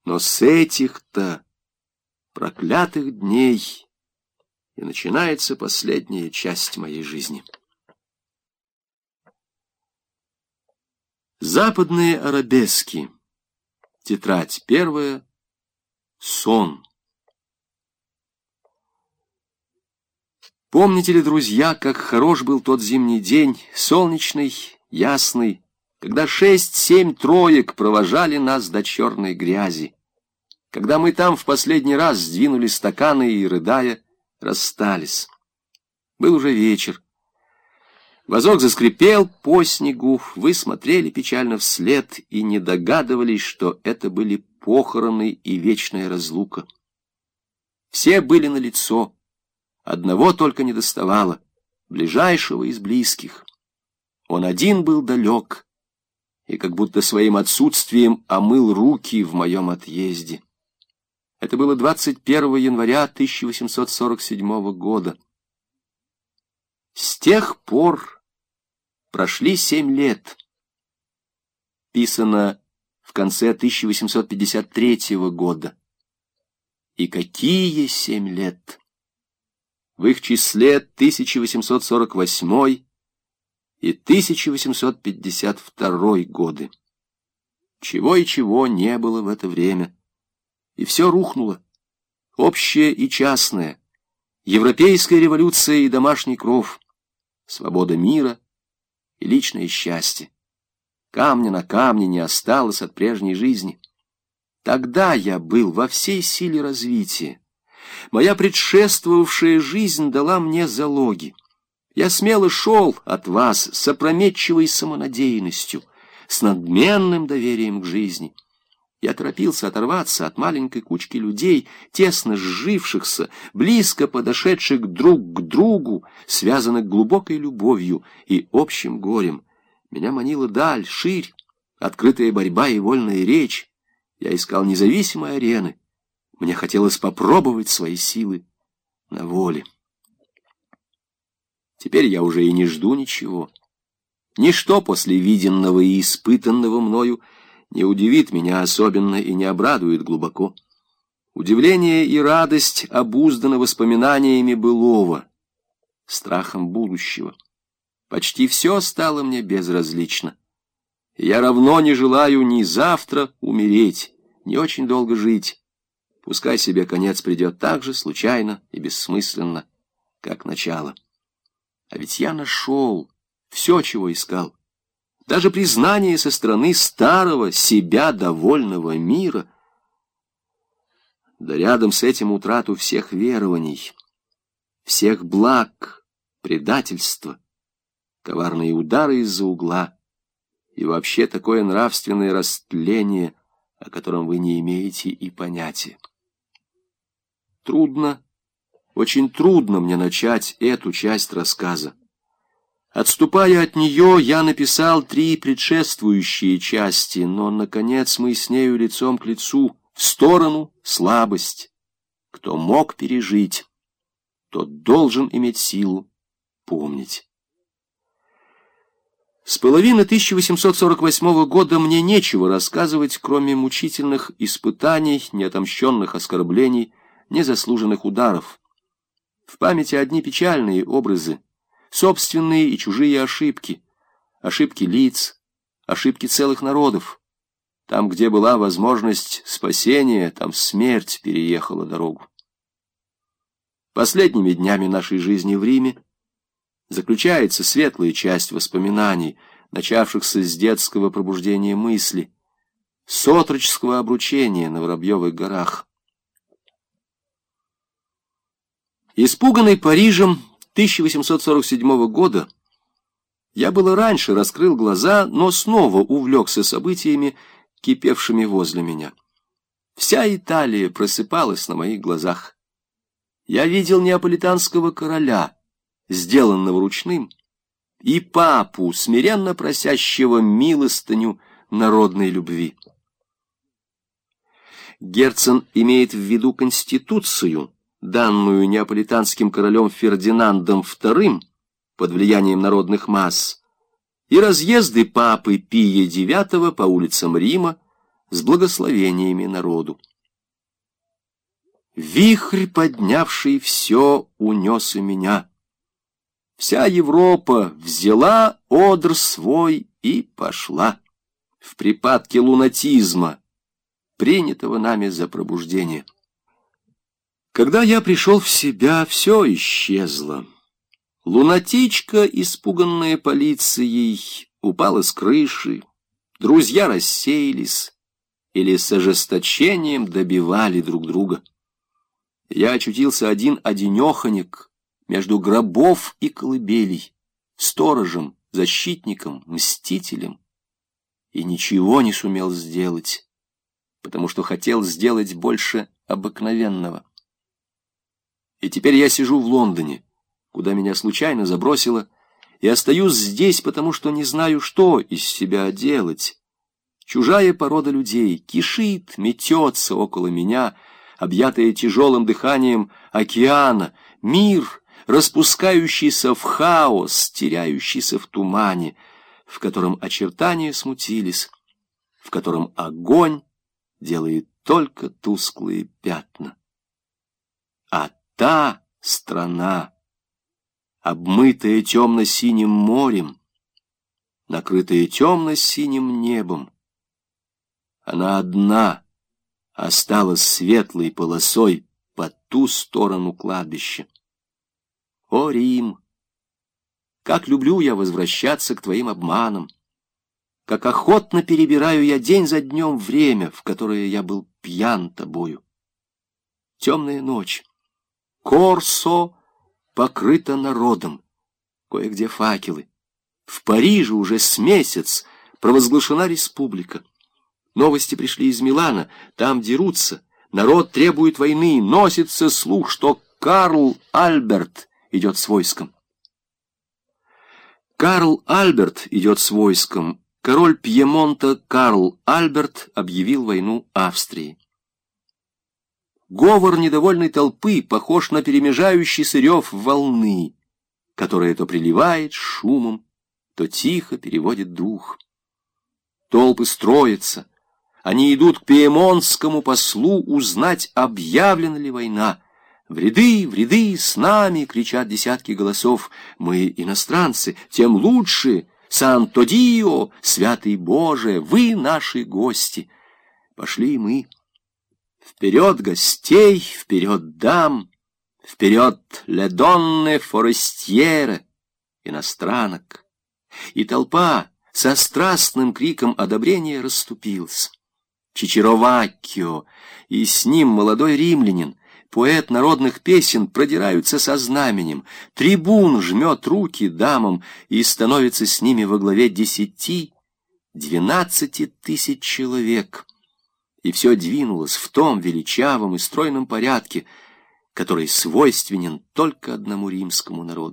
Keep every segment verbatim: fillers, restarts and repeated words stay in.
Но с этих-то проклятых дней и начинается последняя часть моей жизни. Западные арабески. Тетрадь первая. Сон. Помните ли, друзья, как хорош был тот зимний день, солнечный, ясный, когда шесть-семь троек провожали нас до черной грязи, когда мы там в последний раз сдвинули стаканы и, рыдая, расстались. Был уже вечер. Возок заскрипел по снегу, вы смотрели печально вслед и не догадывались, что это были похороны и вечная разлука. Все были налицо, одного только недоставало, ближайшего из близких. Он один был далек и как будто своим отсутствием омыл руки в моем отъезде. Это было двадцать первого января тысяча восемьсот сорок седьмого года. С тех пор прошли семь лет. Писано в конце тысяча восемьсот пятьдесят третьего года. И какие семь лет! В их числе тысяча восемьсот сорок восьмой и тысяча восемьсот пятьдесят второй годы. Чего и чего не было в это время. И все рухнуло. Общее и частное. Европейская революция и домашний кров. Свобода мира и личное счастье. Камня на камне не осталось от прежней жизни. Тогда я был во всей силе развития. Моя предшествовавшая жизнь дала мне залоги. Я смело шел от вас с опрометчивой самонадеянностью, с надменным доверием к жизни. Я торопился оторваться от маленькой кучки людей, тесно сжившихся, близко подошедших друг к другу, связанных глубокой любовью и общим горем. Меня манила даль, ширь, открытая борьба и вольная речь. Я искал независимой арены. Мне хотелось попробовать свои силы на воле. Теперь я уже и не жду ничего. Ничто после виденного и испытанного мною не удивит меня особенно и не обрадует глубоко. Удивление и радость обузданы воспоминаниями былого, страхом будущего. Почти все стало мне безразлично. Я равно не желаю ни завтра умереть, ни очень долго жить. Пускай себе конец придет так же случайно и бессмысленно, как начало. А ведь я нашел все, чего искал. Даже признание со стороны старого, себя довольного мира. Да рядом с этим утрату всех верований, всех благ, предательства, коварные удары из-за угла и вообще такое нравственное растление, о котором вы не имеете и понятия. Трудно, очень трудно мне начать эту часть рассказа. Отступая от нее, я написал три предшествующие части, но, наконец, мы с нею лицом к лицу, в сторону слабость. Кто мог пережить, тот должен иметь силу помнить. С половины тысяча восемьсот сорок восьмого года мне нечего рассказывать, кроме мучительных испытаний, неотомщенных оскорблений, незаслуженных ударов. В памяти одни печальные образы, собственные и чужие ошибки, ошибки лиц, ошибки целых народов. Там, где была возможность спасения, там смерть переехала дорогу. Последними днями нашей жизни в Риме заключается светлая часть воспоминаний, начавшихся с детского пробуждения мысли, с отроческого обручения на Воробьевых горах. Испуганный Парижем тысяча восемьсот сорок седьмого года, я было раньше раскрыл глаза, но снова увлекся событиями, кипевшими возле меня. Вся Италия просыпалась на моих глазах. Я видел неаполитанского короля, сделанного ручным, и папу, смиренно просящего милостыню народной любви. Герцен имеет в виду конституцию, данную неаполитанским королем Фердинандом вторым под влиянием народных масс, и разъезды папы Пия девятого по улицам Рима, с благословениями народу. Вихрь, поднявший все, унес и меня. Вся Европа взяла одр свой и пошла в припадке лунатизма, принятого нами за пробуждение. Когда я пришел в себя, все исчезло. Лунатичка, испуганная полицией, упала с крыши, друзья рассеялись или с ожесточением добивали друг друга. Я очутился один-одинеханек между гробов и колыбелей, сторожем, защитником, мстителем, и ничего не сумел сделать, потому что хотел сделать больше обыкновенного. И теперь я сижу в Лондоне, куда меня случайно забросило, и остаюсь здесь, потому что не знаю, что из себя делать. Чужая порода людей кишит, метется около меня, объятая тяжелым дыханием океана, мир, распускающийся в хаос, теряющийся в тумане, в котором очертания смутились, в котором огонь делает только тусклые пятна. А та страна, обмытая темно-синим морем, накрытая темно-синим небом, она одна осталась светлой полосой по ту сторону кладбища. О, Рим! Как люблю я возвращаться к твоим обманам! Как охотно перебираю я день за днем время, в которое я был пьян тобою! Темная ночь. Корсо покрыто народом. Кое-где факелы. В Париже уже с месяц провозглашена республика. Новости пришли из Милана, там дерутся, народ требует войны, носится слух, что Карл Альберт идет с войском. Карл Альберт идет с войском. Король Пьемонта Карл Альберт объявил войну Австрии. Говор недовольной толпы похож на перемежающийся рев волны, которая то приливает шумом, то тихо переводит дух. Толпы строятся. Они идут к пьемонтскому послу узнать, объявлена ли война. «В ряды, в ряды, с нами!» — кричат десятки голосов. «Мы иностранцы, тем лучше! Санто-Дио, святый Боже, вы наши гости!» Пошли мы. Вперед гостей, вперед дам, вперед ледонне форестьере, иностранок. И толпа со страстным криком одобрения расступилась. Чичеро и с ним молодой римлянин, поэт народных песен, продираются со знаменем. Трибун жмет руки дамам и становится с ними во главе десяти, двенадцати тысяч человек. И все двинулось в том величавом и стройном порядке, который свойственен только одному римскому народу.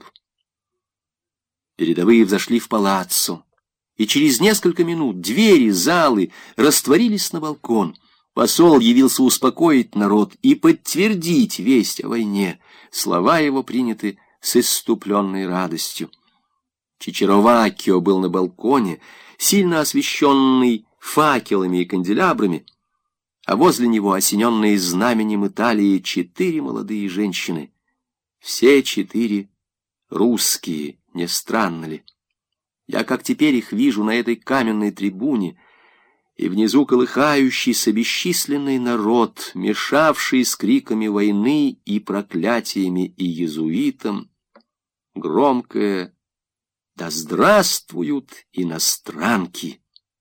Передовые взошли в палаццо, и через несколько минут двери залы растворились на балкон. Посол явился успокоить народ и подтвердить весть о войне. Слова его приняты с исступленной радостью. Чичеро был на балконе, сильно освещенный факелами и канделябрами, а возле него, осененные знаменем Италии, четыре молодые женщины. Все четыре русские, не странно ли? Я, как теперь их вижу на этой каменной трибуне, и внизу колыхающийся бесчисленный народ, мешавший с криками войны и проклятиями и иезуитам, громкое «Да здравствуют иностранки!»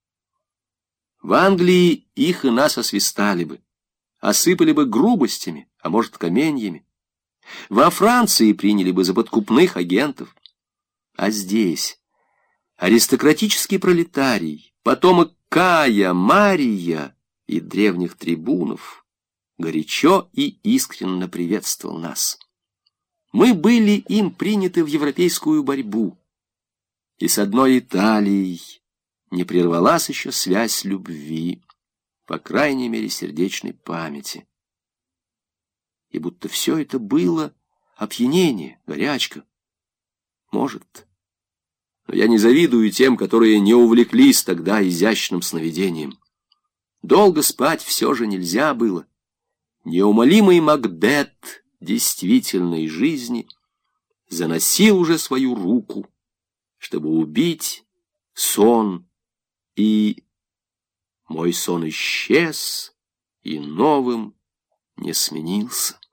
В Англии их и нас освистали бы, осыпали бы грубостями, а может, каменьями. Во Франции приняли бы за подкупных агентов. А здесь аристократический пролетарий, потомок Кая, Мария и древних трибунов, горячо и искренне приветствовал нас. Мы были им приняты в европейскую борьбу, и с одной Италией не прервалась еще связь любви, по крайней мере, сердечной памяти. И будто все это было опьянение, горячка. Может. Но я не завидую тем, которые не увлеклись тогда изящным сновидением. Долго спать все же нельзя было. Неумолимый Макбет действительной жизни заносил уже свою руку, чтобы убить сон, и мой сон исчез и новым не сменился.